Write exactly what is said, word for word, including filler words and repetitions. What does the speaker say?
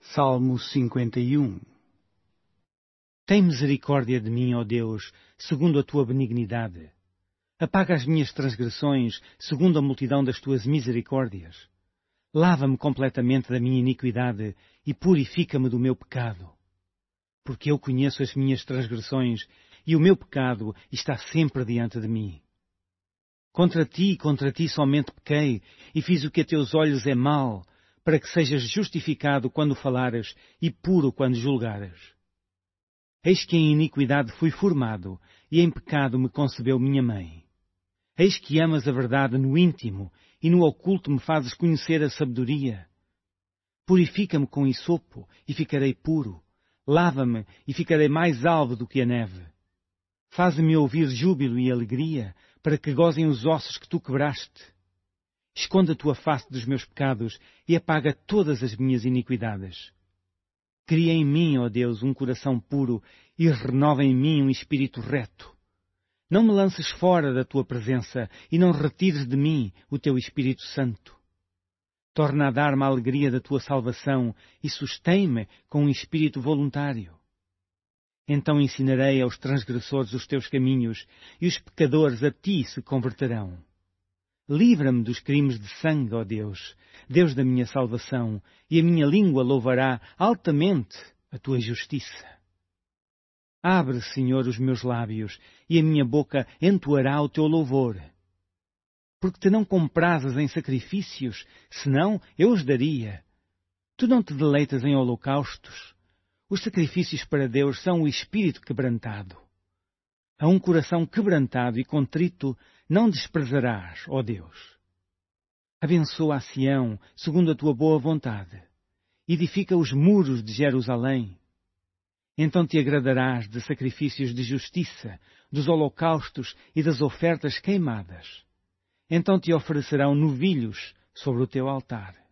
Salmo cinquenta e um. Tem misericórdia de mim, ó Deus, segundo a tua benignidade. Apaga as minhas transgressões, segundo a multidão das tuas misericórdias. Lava-me completamente da minha iniquidade e purifica-me do meu pecado. Porque eu conheço as minhas transgressões e o meu pecado está sempre diante de mim. Contra ti, contra ti somente pequei e fiz o que a teus olhos é mal, para que sejas justificado quando falares e puro quando julgares. Eis que em iniquidade fui formado, e em pecado me concebeu minha mãe. Eis que amas a verdade no íntimo, e no oculto me fazes conhecer a sabedoria. Purifica-me com hisopo, e ficarei puro. Lava-me, e ficarei mais alvo do que a neve. Faze-me ouvir júbilo e alegria, para que gozem os ossos que tu quebraste. Esconde a tua face dos meus pecados e apaga todas as minhas iniquidades. Cria em mim, ó Deus, um coração puro e renova em mim um espírito reto. Não me lances fora da tua presença e não retires de mim o teu Espírito Santo. Torna a dar-me a alegria da tua salvação e sustém-me com um espírito voluntário. Então ensinarei aos transgressores os teus caminhos e os pecadores a ti se converterão. Livra-me dos crimes de sangue, ó Deus, Deus da minha salvação, e a minha língua louvará altamente a tua justiça. Abre, Senhor, os meus lábios, e a minha boca entoará o teu louvor. Porque te não comprazes em sacrifícios, senão eu os daria. Tu não te deleitas em holocaustos. Os sacrifícios para Deus são o espírito quebrantado. A um coração quebrantado e contrito não desprezarás, ó Deus. Abençoa a Sião, segundo a tua boa vontade. Edifica os muros de Jerusalém. Então te agradarás de sacrifícios de justiça, dos holocaustos e das ofertas queimadas. Então te oferecerão novilhos sobre o teu altar.